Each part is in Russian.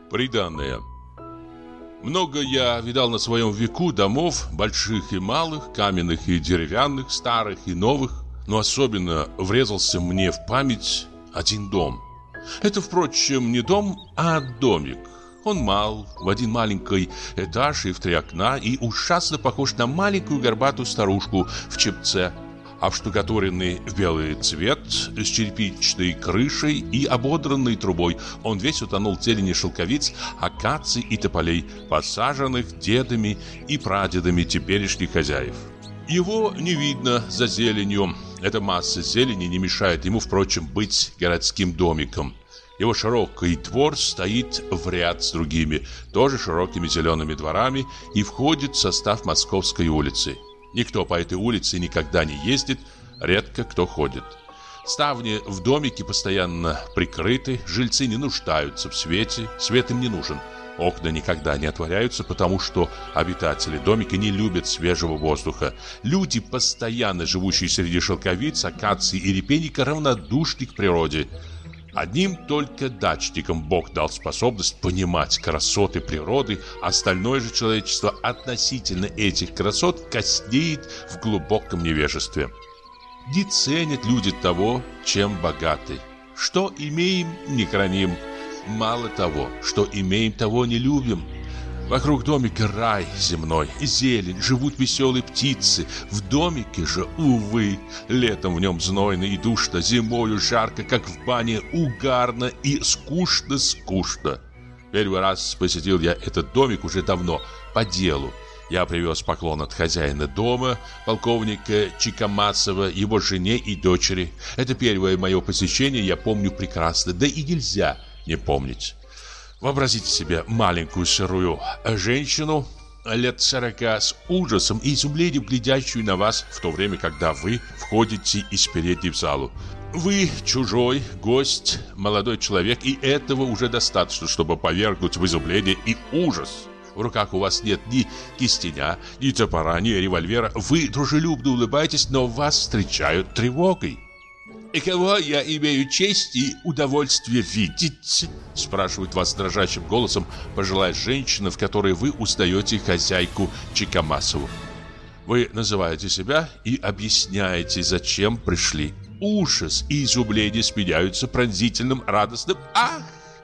Приданое. Много я видал на своем веку домов, больших и малых, каменных и деревянных, старых и новых, но особенно врезался мне в память один дом. Это, впрочем, не дом, а домик. Он мал, в один маленький этаж и в 3 окна, и ужасно похож на маленькую горбатую старушку в чепце, обштукатуренный в белый цвет, с черепичной крышей и ободранной трубой. Он весь утонул в зелени шелковиц, акаций и тополей, посаженных дедами и прадедами теперешних хозяев. Его не видно за зеленью. Эта масса зелени не мешает ему, впрочем, быть городским домиком. Его широкий двор стоит в ряд с другими, тоже широкими зелеными дворами, и входит в состав Московской улицы. Никто по этой улице никогда не ездит, редко кто ходит. Ставни в домике постоянно прикрыты, жильцы не нуждаются в свете, свет им не нужен. Окна никогда не отворяются, потому что обитатели домика не любят свежего воздуха. Люди, постоянно живущие среди шелковиц, акаций и репейника, равнодушны к природе. Одним только дачникам Бог дал способность понимать красоты природы, остальное же человечество относительно этих красот коснеет в глубоком невежестве. Не ценят люди того, чем богаты. Что имеем, не храним. Мало того, что имеем, того не любим. Вокруг домика рай земной, зелень, живут веселые птицы. В домике же, увы, летом в нем знойно и душно, зимою жарко, как в бане, угарно и скучно-скучно. Первый раз посетил я этот домик уже давно, по делу. Я привез поклон от хозяина дома, полковника Чикамасова, его жене и дочери. Это первое мое посещение, я помню прекрасно, да и нельзя не помнить. Вообразите себе маленькую сырую женщину лет 40 с ужасом и изумлением, глядящую на вас в то время, когда вы входите из передней в залу. Вы чужой, гость, молодой человек, и этого уже достаточно, чтобы повергнуть в изумление и ужас. В руках у вас нет ни кистеня, ни топора, ни револьвера. Вы дружелюбно улыбаетесь, но вас встречают тревогой. «И кого я имею честь и удовольствие видеть?» спрашивает вас дрожащим голосом пожилая женщина, в которой вы узнаете хозяйку Чикамасову. Вы называете себя и объясняете, зачем пришли. Ужас и изумление сменяются пронзительным радостным «ах»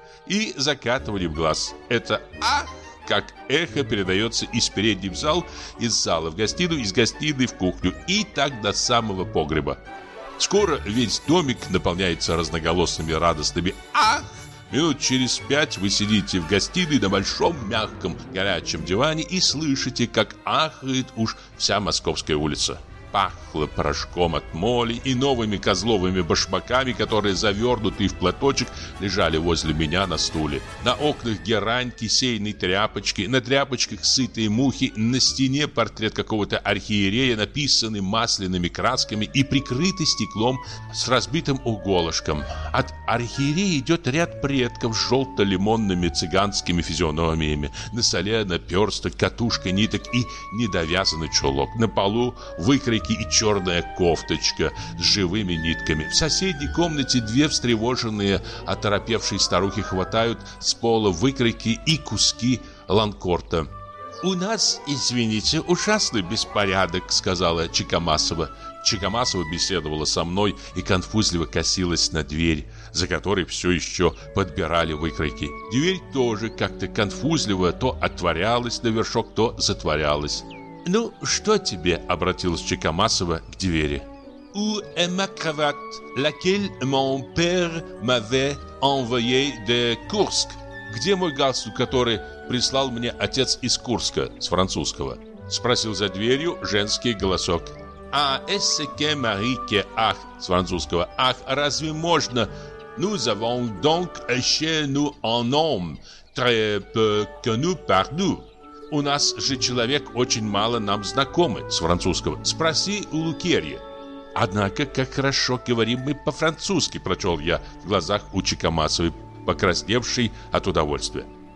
и закатыванием глаз. Это «ах» как эхо передается из передней в зал, из зала в гостиную, из гостиной в кухню и так до самого погреба. Скоро весь домик наполняется разноголосыми радостными «ах». Минут через 5 вы сидите в гостиной на большом мягком горячем диване и слышите, как ахает уж вся Московская улица. Пахло порошком от моли и новыми козловыми башмаками, которые, завернутые в платочек, лежали возле меня на стуле. На окнах герань, кисейные тряпочки, на тряпочках сытые мухи, на стене портрет какого-то архиерея, написанный масляными красками и прикрытый стеклом с разбитым уголышком. От архиерея идет ряд предков с желто-лимонными цыганскими физиономиями. На столе наперсток, катушка ниток и недовязанный чулок. На полу выкройки и черная кофточка с живыми нитками. В соседней комнате 2 встревоженные, оторопевшие старухи хватают с пола выкройки и куски ланкорта. «У нас, извините, ужасный беспорядок», — сказала Чикамасова. Чикамасова беседовала со мной и конфузливо косилась на дверь, за которой все еще подбирали выкройки. Дверь тоже как-то конфузливо то отворялась на вершок, то затворялась. «Ну, что тебе?» — обратилась Чикамасова к двери. «Où est ma cravate, laquelle mon père m'avait envoyé de Kursk?» «Где мой галстук, который прислал мне отец из Курска?» с французского. Спросил за дверью женский голосок. «А est-ce que Marie ах» с французского. «Ах, разве можно? Nous avons donc chez nous un homme très peu connu par nous». «У нас же человек очень мало нам знакомый» с французского. «Спроси у Лукерья». «Однако, как хорошо говорим мы по-французски», прочел я в глазах у Чикамасовой, покрасневшей от удовольствия.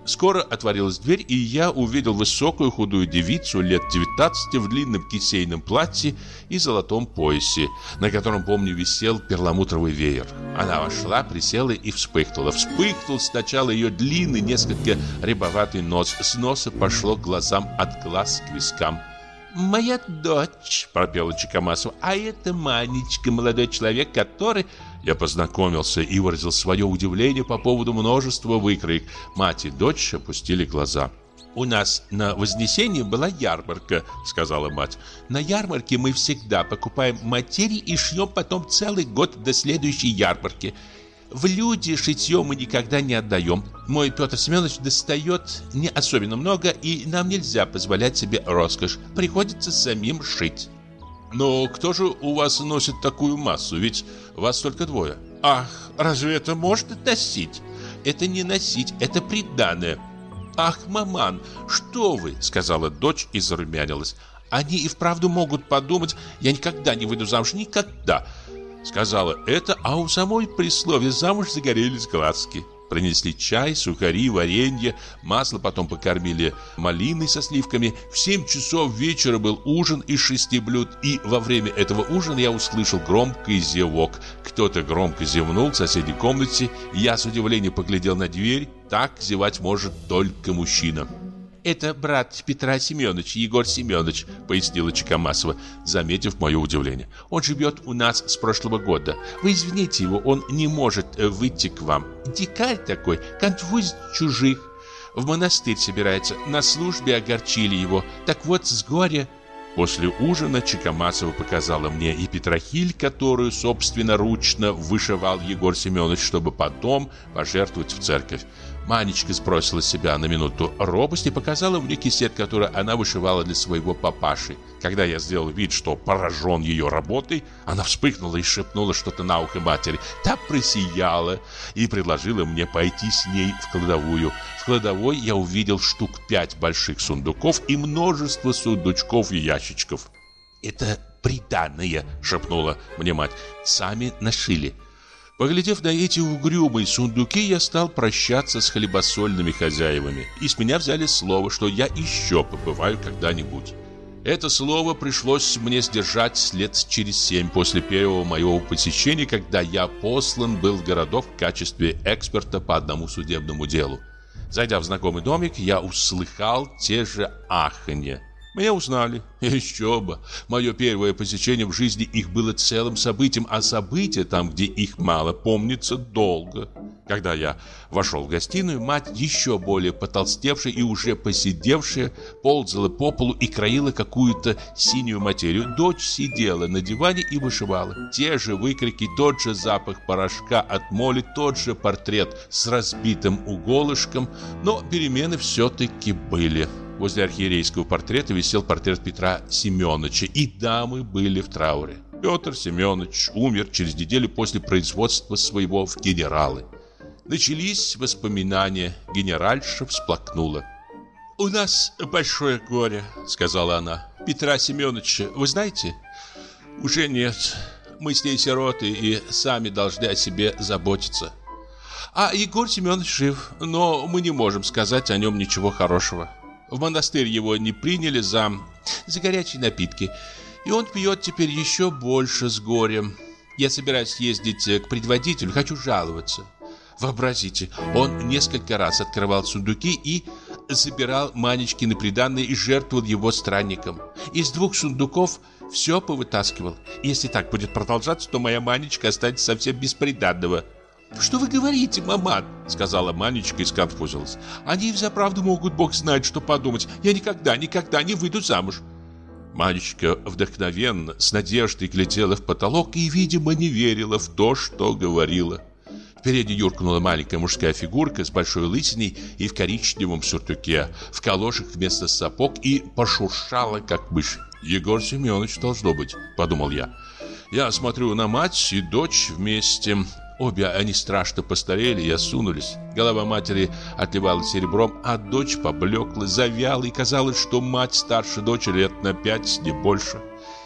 Скоро отворилась дверь, и я увидел высокую худую девицу лет 19 в длинном кисейном платье и золотом поясе, на котором, помню, висел перламутровый веер. Она вошла, присела и вспыхнула. Вспыхнул сначала ее длинный, несколько рябоватый нос. С носа пошло к глазам, от глаз к вискам. «Моя дочь», — пропела Чикамасова, — «а это Манечка, молодой человек, который...» Я познакомился и выразил свое удивление по поводу множества выкроек. Мать и дочь опустили глаза. «У нас на Вознесении была ярмарка», — сказала мать. «На ярмарке мы всегда покупаем материи и шьем потом целый год до следующей ярмарки. В люди шитье мы никогда не отдаем. Мой Петр Семенович достает не особенно много, и нам нельзя позволять себе роскошь. Приходится самим шить». «Но кто же у вас носит такую массу? Ведь вас только двое». «Ах, разве это можно носить? Это не носить, это приданое». «Ах, маман, что вы?» — сказала дочь и зарумянилась. «Они и вправду могут подумать, я никогда не выйду замуж, никогда». Сказала это, а у самой при слове «замуж» загорелись глазки. Принесли чай, сухари, варенье, масло, потом покормили малиной со сливками. В 7 часов вечера был ужин из 6 блюд, и во время этого ужина я услышал громкий зевок. Кто-то громко зевнул в соседней комнате, и я с удивлением поглядел на дверь. Так зевать может только мужчина. «Это брат Петра Семеновича, Егор Семенович», — пояснила Чикамасова, заметив мое удивление. «Он живет у нас с прошлого года. Вы извините его, он не может выйти к вам. Дикарь такой, конфузит чужих. В монастырь собирается, на службе огорчили его. Так вот, с горя...» После ужина Чикамасова показала мне и петрохиль, которую собственноручно вышивал Егор Семенович, чтобы потом пожертвовать в церковь. Манечка сбросила с себя на минуту робость и показала мне кисет, который она вышивала для своего папаши. Когда я сделал вид, что поражен ее работой, она вспыхнула и шепнула что-то на ухо матери. Та просияла и предложила мне пойти с ней в кладовую. В кладовой я увидел штук 5 больших сундуков и множество сундучков и ящичков. «Это приданое», — шепнула мне мать. «Сами нашили». Поглядев на эти угрюмые сундуки, я стал прощаться с хлебосольными хозяевами. И с меня взяли слово, что я еще побываю когда-нибудь. Это слово пришлось мне сдержать лет через 7 после первого моего посещения, когда я послан был в городок в качестве эксперта по одному судебному делу. Зайдя в знакомый домик, я услыхал те же аханья. Меня узнали. Еще бы. Мое первое посещение в жизни их было целым событием, а события там, где их мало, помнится долго. Когда я вошел в гостиную, мать, еще более потолстевшая и уже посидевшая, ползала по полу и краила какую-то синюю материю. Дочь сидела на диване и вышивала. Те же выкрики, тот же запах порошка от моли, тот же портрет с разбитым уголышком, но перемены все-таки были. Возле архиерейского портрета висел портрет Петра Семеновича, и дамы были в трауре. Петр Семенович умер через неделю после производства своего в генералы. Начались воспоминания. Генеральша всплакнула. «У нас большое горе», — сказала она. «Петра Семеновича, вы знаете? Уже нет. Мы с ней сироты и сами должны о себе заботиться. А Егор Семенович жив, но мы не можем сказать о нем ничего хорошего. В монастырь его не приняли за горячие напитки, и он пьет теперь еще больше с горем. Я собираюсь ездить к предводителю, хочу жаловаться. Вообразите, он несколько раз открывал сундуки и забирал Манечкины приданые и жертвовал его странникам. Из 2 сундуков все повытаскивал. Если так будет продолжаться, то моя Манечка останется совсем без приданого». «Что вы говорите, маман?» — сказала Манечка и сконфузилась. «Они взаправду могут, бог знает, что подумать. Я никогда не выйду замуж». Манечка вдохновенно, с надеждой глядела в потолок и, видимо, не верила в то, что говорила. Впереди юркнула маленькая мужская фигурка с большой лысиной и в коричневом сюртуке, в калошах вместо сапог, и пошуршала, как мышь. «Егор Семенович должно быть», — подумал я. Я смотрю на мать и дочь вместе. Обе они страшно постарели и осунулись. Голова матери отливала серебром, а дочь поблекла, завяла, и казалось, что мать старше дочери лет на 5, не больше.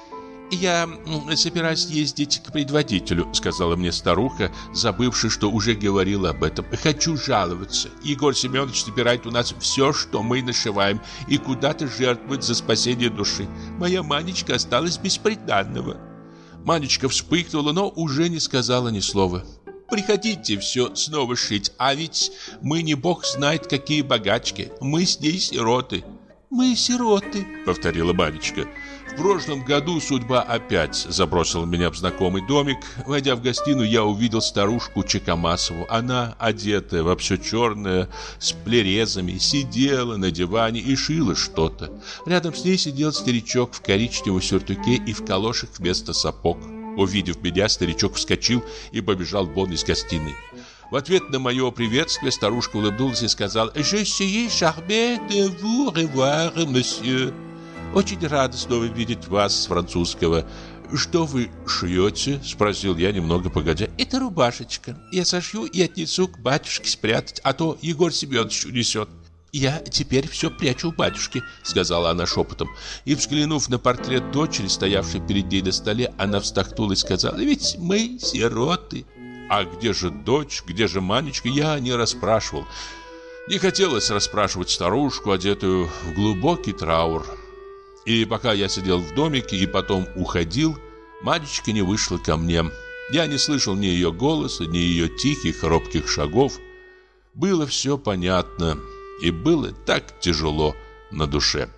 «Я собираюсь ездить к предводителю», — сказала мне старуха, забывши, что уже говорила об этом. «Хочу жаловаться. Егор Семенович собирает у нас все, что мы нашиваем, и куда-то жертвует за спасение души. Моя Манечка осталась без приданного». Манечка вспыхнула, но уже не сказала ни слова. «Приходите все снова шить, а ведь мы не бог знает какие богачки. Мы с ней сироты». «Мы сироты», — повторила Манечка. В прошлом году судьба опять забросила меня в знакомый домик. Войдя в гостиную, я увидел старушку Чекамасову. Она, одетая во все черное, с плерезами, сидела на диване и шила что-то. Рядом с ней сидел старичок в коричневом сюртуке и в калошах вместо сапог. Увидев меня, старичок вскочил и побежал вон из гостиной. В ответ на мое приветствие старушка улыбнулась и сказала: «Je suis charmée de vous revoir, monsieur». «Очень рада снова видеть вас», с французского. «Что вы шьете?» — спросил я немного погодя. «Это рубашечка. Я сошью и отнесу к батюшке спрятать, а то Егор Семенович унесет». «Я теперь все прячу у батюшки», — сказала она шепотом. И, взглянув на портрет дочери, стоявшей перед ней на столе, она вздохнула и сказала: «Ведь мы сироты». А где же дочь, где же Манечка, я не расспрашивал. Не хотелось расспрашивать старушку, одетую в глубокий траур. И пока я сидел в домике и потом уходил, Манечка не вышла ко мне. Я не слышал ни ее голоса, ни ее тихих, робких шагов. Было все понятно, и было так тяжело на душе.